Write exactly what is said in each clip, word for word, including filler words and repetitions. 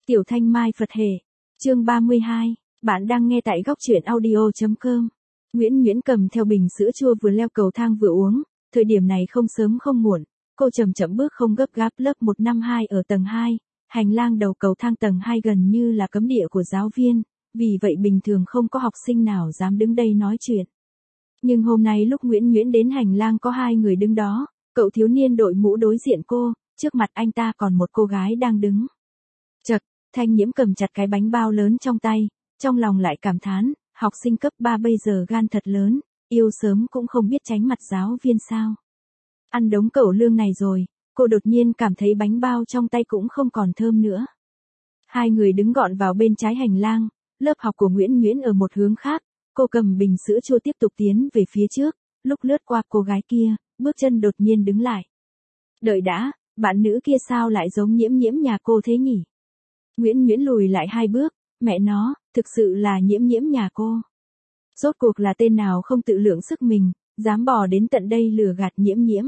Tiểu Thanh Mai Phật Hệ. Chương ba mươi hai. Bạn đang nghe tại góc truyện audio chấm com. Nguyễn Nguyễn cầm theo bình sữa chua vừa leo cầu thang vừa uống, thời điểm này không sớm không muộn, cô chậm chậm bước không gấp gáp lớp một năm hai ở tầng hai, hành lang đầu cầu thang tầng hai gần như là cấm địa của giáo viên, vì vậy bình thường không có học sinh nào dám đứng đây nói chuyện. Nhưng hôm nay lúc Nguyễn Nguyễn đến hành lang có hai người đứng đó, cậu thiếu niên đội mũ đối diện cô, trước mặt anh ta còn một cô gái đang đứng. Chật, Thanh Nhiễm cầm chặt cái bánh bao lớn trong tay, trong lòng lại cảm thán, học sinh cấp ba bây giờ gan thật lớn, yêu sớm cũng không biết tránh mặt giáo viên sao. Ăn đống cẩu lương này rồi, cô đột nhiên cảm thấy bánh bao trong tay cũng không còn thơm nữa. Hai người đứng gọn vào bên trái hành lang, lớp học của Nguyễn Nguyễn ở một hướng khác, cô cầm bình sữa chua tiếp tục tiến về phía trước, lúc lướt qua cô gái kia, bước chân đột nhiên đứng lại. Đợi đã, bạn nữ kia sao lại giống Nhiễm Nhiễm nhà cô thế nhỉ? Nguyễn Nguyễn lùi lại hai bước, mẹ nó, thực sự là Nhiễm Nhiễm nhà cô. Rốt cuộc là tên nào không tự lượng sức mình, dám bò đến tận đây lừa gạt Nhiễm Nhiễm.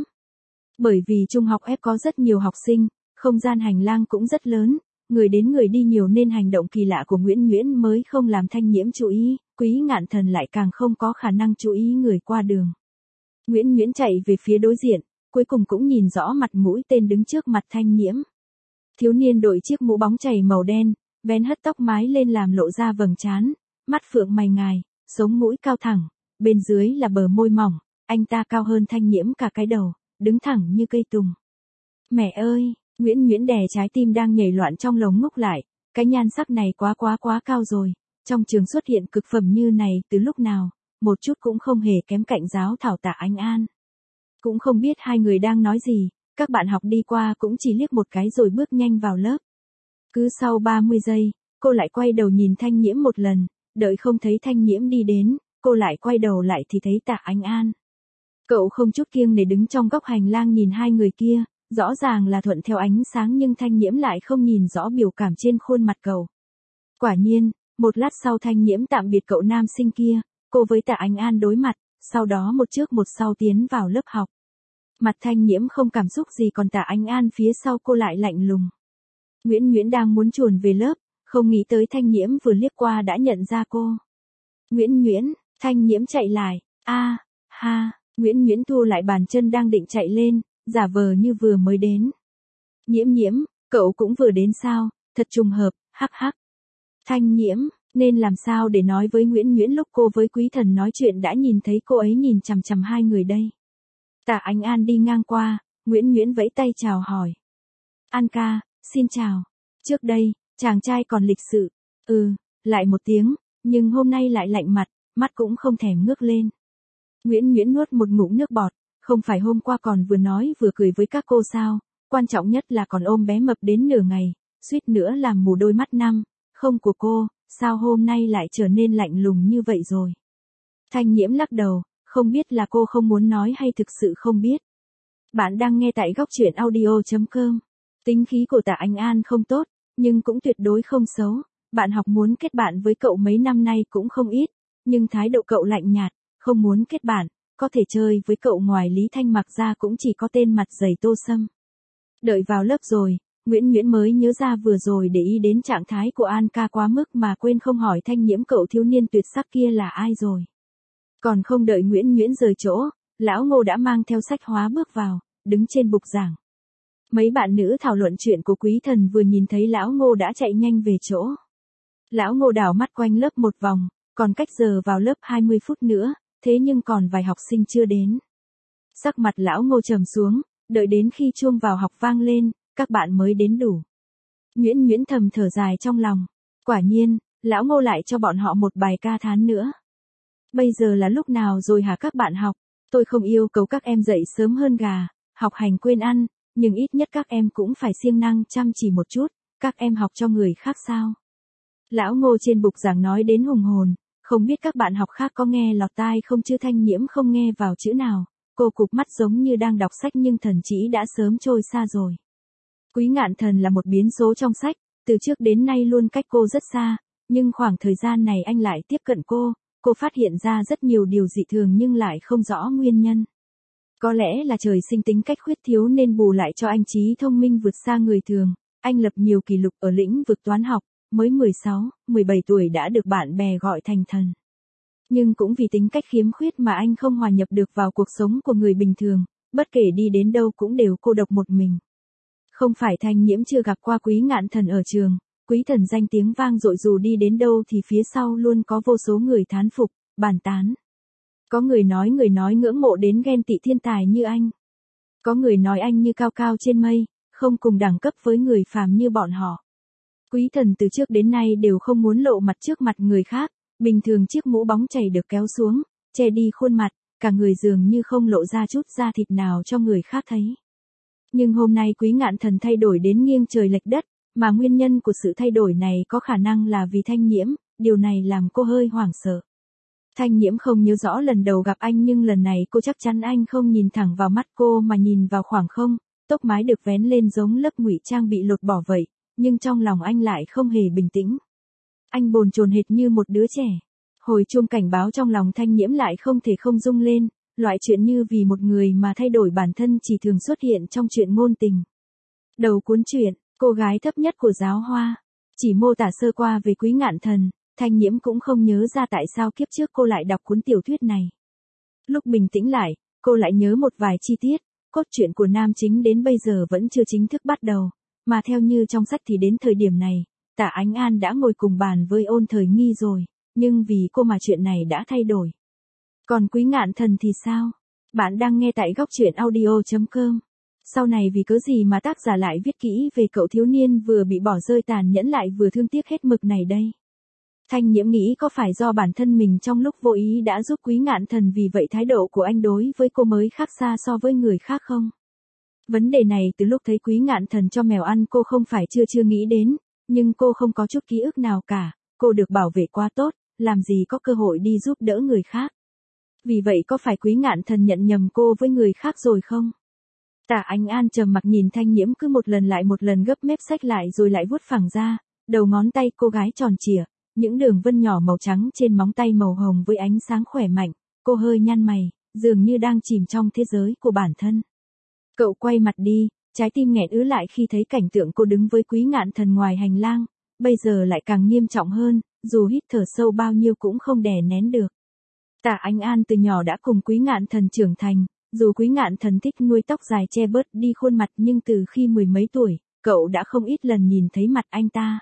Bởi vì trung học ép có rất nhiều học sinh, không gian hành lang cũng rất lớn, người đến người đi nhiều nên hành động kỳ lạ của Nguyễn Nguyễn mới không làm Thanh Nhiễm chú ý, Quý Ngạn Thần lại càng không có khả năng chú ý người qua đường. Nguyễn Nguyễn chạy về phía đối diện, cuối cùng cũng nhìn rõ mặt mũi tên đứng trước mặt Thanh Nhiễm. Thiếu niên đội chiếc mũ bóng chảy màu đen, vén hất tóc mái lên làm lộ ra vầng trán, mắt phượng mày ngài, sống mũi cao thẳng, bên dưới là bờ môi mỏng, anh ta cao hơn Thanh Nhiễm cả cái đầu, đứng thẳng như cây tùng. Mẹ ơi, Nguyễn Nguyễn đè trái tim đang nhảy loạn trong lồng ngốc lại, cái nhan sắc này quá quá quá cao rồi, trong trường xuất hiện cực phẩm như này từ lúc nào, một chút cũng không hề kém cạnh giáo thảo Tạ Ánh An. Cũng không biết hai người đang nói gì, các bạn học đi qua cũng chỉ liếc một cái rồi bước nhanh vào lớp. Cứ sau ba mươi giây, cô lại quay đầu nhìn Thanh Nhiễm một lần, đợi không thấy Thanh Nhiễm đi đến, cô lại quay đầu lại thì thấy Tạ Ánh An. Cậu không chút kiêng để đứng trong góc hành lang nhìn hai người kia, rõ ràng là thuận theo ánh sáng nhưng Thanh Nhiễm lại không nhìn rõ biểu cảm trên khuôn mặt cậu. Quả nhiên, một lát sau Thanh Nhiễm tạm biệt cậu nam sinh kia, cô với Tạ Ánh An đối mặt, sau đó một trước một sau tiến vào lớp học. Mặt Thanh Nhiễm không cảm xúc gì còn Tạ Ánh An phía sau cô lại lạnh lùng. Nguyễn Nguyễn đang muốn chuồn về lớp, không nghĩ tới Thanh Nhiễm vừa liếc qua đã nhận ra cô. Nguyễn Nguyễn, Thanh Nhiễm chạy lại, a, ha, Nguyễn Nguyễn thu lại bàn chân đang định chạy lên, giả vờ như vừa mới đến. Nhiễm Nhiễm, cậu cũng vừa đến sao, thật trùng hợp, hắc hắc. Thanh Nhiễm, nên làm sao để nói với Nguyễn Nguyễn lúc cô với Quý Thần nói chuyện đã nhìn thấy cô ấy nhìn chằm chằm hai người đây. Tạ Ánh An đi ngang qua, Nguyễn Nguyễn vẫy tay chào hỏi. An ca, xin chào. Trước đây, chàng trai còn lịch sự, ừ, lại một tiếng, nhưng hôm nay lại lạnh mặt, mắt cũng không thèm ngước lên. Nguyễn Nguyễn nuốt một ngụm nước bọt, không phải hôm qua còn vừa nói vừa cười với các cô sao, quan trọng nhất là còn ôm bé mập đến nửa ngày, suýt nữa làm mù đôi mắt năm, không của cô, sao hôm nay lại trở nên lạnh lùng như vậy rồi. Thanh Nhiễm lắc đầu, không biết là cô không muốn nói hay thực sự không biết. Bạn đang nghe tại góc truyện audio chấm com. Tính khí của Tạ Ánh An không tốt, nhưng cũng tuyệt đối không xấu, bạn học muốn kết bạn với cậu mấy năm nay cũng không ít, nhưng thái độ cậu lạnh nhạt, không muốn kết bạn, có thể chơi với cậu ngoài Lý Thanh Mặc ra cũng chỉ có tên mặt dày Tô Sâm. Đợi vào lớp rồi, Nguyễn Nguyễn mới nhớ ra vừa rồi để ý đến trạng thái của An ca quá mức mà quên không hỏi Thanh Nhiễm cậu thiếu niên tuyệt sắc kia là ai rồi. Còn không đợi Nguyễn Nguyễn rời chỗ, lão Ngô đã mang theo sách hóa bước vào, đứng trên bục giảng. Mấy bạn nữ thảo luận chuyện của Quý Thần vừa nhìn thấy lão Ngô đã chạy nhanh về chỗ. Lão Ngô đảo mắt quanh lớp một vòng, còn cách giờ vào lớp hai mươi phút nữa, thế nhưng còn vài học sinh chưa đến. Sắc mặt lão Ngô trầm xuống, đợi đến khi chuông vào học vang lên, các bạn mới đến đủ. Nguyễn Nguyễn thầm thở dài trong lòng. Quả nhiên, lão Ngô lại cho bọn họ một bài ca thán nữa. Bây giờ là lúc nào rồi hả các bạn học? Tôi không yêu cầu các em dậy sớm hơn gà, học hành quên ăn, nhưng ít nhất các em cũng phải siêng năng chăm chỉ một chút, các em học cho người khác sao? Lão Ngô trên bục giảng nói đến hùng hồn, không biết các bạn học khác có nghe lọt tai không chứ Thanh Nhiễm không nghe vào chữ nào, cô cụp mắt giống như đang đọc sách nhưng thần trí đã sớm trôi xa rồi. Quý Ngạn Thần là một biến số trong sách, từ trước đến nay luôn cách cô rất xa, nhưng khoảng thời gian này anh lại tiếp cận cô, cô phát hiện ra rất nhiều điều dị thường nhưng lại không rõ nguyên nhân. Có lẽ là trời sinh tính cách khuyết thiếu nên bù lại cho anh trí thông minh vượt xa người thường, Anh lập nhiều kỷ lục ở lĩnh vực toán học, mới mười sáu, mười bảy tuổi đã được bạn bè gọi thành thần. Nhưng cũng vì tính cách khiếm khuyết mà anh không hòa nhập được vào cuộc sống của người bình thường, bất kể đi đến đâu cũng đều cô độc một mình. Không phải Thanh Nhiễm chưa gặp qua Quý Ngạn Thần ở trường, Quý Thần danh tiếng vang dội dù đi đến đâu thì phía sau luôn có vô số người thán phục, bàn tán. Có người nói người nói ngưỡng mộ đến ghen tị thiên tài như anh. Có người nói anh như cao cao trên mây, không cùng đẳng cấp với người phàm như bọn họ. Quý Thần từ trước đến nay đều không muốn lộ mặt trước mặt người khác, bình thường chiếc mũ bóng chảy được kéo xuống, che đi khuôn mặt, cả người dường như không lộ ra chút da thịt nào cho người khác thấy. Nhưng hôm nay Quý Ngạn Thần thay đổi đến nghiêng trời lệch đất, mà nguyên nhân của sự thay đổi này có khả năng là vì Thanh Nhiễm, điều này làm cô hơi hoảng sợ. Thanh Nhiễm không nhớ rõ lần đầu gặp anh nhưng lần này cô chắc chắn anh không nhìn thẳng vào mắt cô mà nhìn vào khoảng không, tóc mái được vén lên giống lớp ngụy trang bị lột bỏ vậy, nhưng trong lòng anh lại không hề bình tĩnh. Anh bồn chồn hệt như một đứa trẻ. Hồi chuông cảnh báo trong lòng Thanh Nhiễm lại không thể không rung lên, loại chuyện như vì một người mà thay đổi bản thân chỉ thường xuất hiện trong chuyện ngôn tình. Đầu cuốn truyện, cô gái thấp nhất của giáo hoa. Chỉ mô tả sơ qua về Quý Ngạn Thần, Thanh Nhiễm cũng không nhớ ra tại sao kiếp trước cô lại đọc cuốn tiểu thuyết này. Lúc bình tĩnh lại, cô lại nhớ một vài chi tiết, cốt truyện của nam chính đến bây giờ vẫn chưa chính thức bắt đầu, mà theo như trong sách thì đến thời điểm này, Tạ Ánh An đã ngồi cùng bàn với Ôn Thời Nghi rồi, nhưng vì cô mà chuyện này đã thay đổi. Còn Quý Ngạn Thần thì sao? Bạn đang nghe tại góc truyện audio chấm com. Sau này vì cớ gì mà tác giả lại viết kỹ về cậu thiếu niên vừa bị bỏ rơi tàn nhẫn lại vừa thương tiếc hết mực này đây? Thanh Nhiễm nghĩ có phải do bản thân mình trong lúc vô ý đã giúp Quý Ngạn Thần vì vậy thái độ của anh đối với cô mới khác xa so với người khác không? Vấn đề này từ lúc thấy Quý Ngạn Thần cho mèo ăn cô không phải chưa chưa nghĩ đến, nhưng cô không có chút ký ức nào cả, cô được bảo vệ quá tốt, làm gì có cơ hội đi giúp đỡ người khác. Vì vậy có phải Quý Ngạn Thần nhận nhầm cô với người khác rồi không? Tạ Ánh An trầm mặc nhìn Thanh Nhiễm cứ một lần lại một lần gấp mép sách lại rồi lại vuốt phẳng ra, đầu ngón tay cô gái tròn trịa, những đường vân nhỏ màu trắng trên móng tay màu hồng với ánh sáng khỏe mạnh, cô hơi nhăn mày, dường như đang chìm trong thế giới của bản thân. Cậu quay mặt đi, trái tim nghẹn ứ lại khi thấy cảnh tượng cô đứng với Quý Ngạn Thần ngoài hành lang, bây giờ lại càng nghiêm trọng hơn, dù hít thở sâu bao nhiêu cũng không đè nén được. Tạ Ánh An từ nhỏ đã cùng Quý Ngạn Thần trưởng thành, dù Quý Ngạn Thần thích nuôi tóc dài che bớt đi khuôn mặt nhưng từ khi mười mấy tuổi, cậu đã không ít lần nhìn thấy mặt anh ta.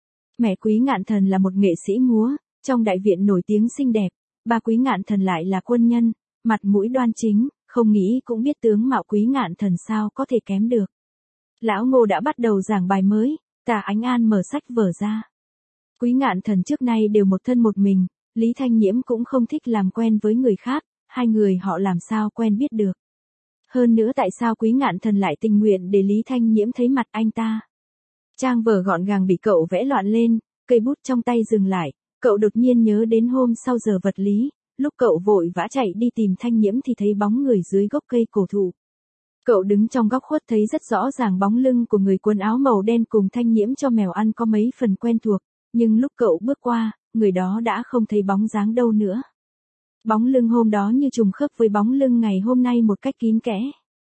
Mẹ Quý Ngạn Thần là một nghệ sĩ múa, trong đại viện nổi tiếng xinh đẹp, ba Quý Ngạn Thần lại là quân nhân, mặt mũi đoan chính, không nghĩ cũng biết tướng mạo Quý Ngạn Thần sao có thể kém được. Lão Ngô đã bắt đầu giảng bài mới, Tạ Ánh An mở sách vở ra. Quý Ngạn Thần trước nay đều một thân một mình, Lý Thanh Nhiễm cũng không thích làm quen với người khác, hai người họ làm sao quen biết được. Hơn nữa tại sao Quý Ngạn Thần lại tình nguyện để Lý Thanh Nhiễm thấy mặt anh ta. Trang vở gọn gàng bị cậu vẽ loạn lên, cây bút trong tay dừng lại, cậu đột nhiên nhớ đến hôm sau giờ vật lý, lúc cậu vội vã chạy đi tìm Thanh Nhiễm thì thấy bóng người dưới gốc cây cổ thụ. Cậu đứng trong góc khuất thấy rất rõ ràng bóng lưng của người quần áo màu đen cùng Thanh Nhiễm cho mèo ăn có mấy phần quen thuộc, nhưng lúc cậu bước qua, người đó đã không thấy bóng dáng đâu nữa. Bóng lưng hôm đó như trùng khớp với bóng lưng ngày hôm nay một cách kín kẽ.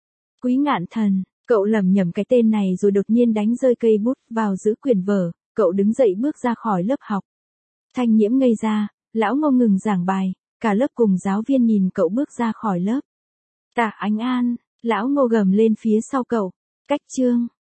Quý Ngạn Thần, cậu lẩm nhẩm cái tên này rồi đột nhiên đánh rơi cây bút vào giữ quyển vở, cậu đứng dậy bước ra khỏi lớp học. Thanh Nhiễm ngây ra, lão Ngô ngừng giảng bài, cả lớp cùng giáo viên nhìn cậu bước ra khỏi lớp. Tạ Ánh An, lão Ngô gầm lên phía sau cậu, cách chương.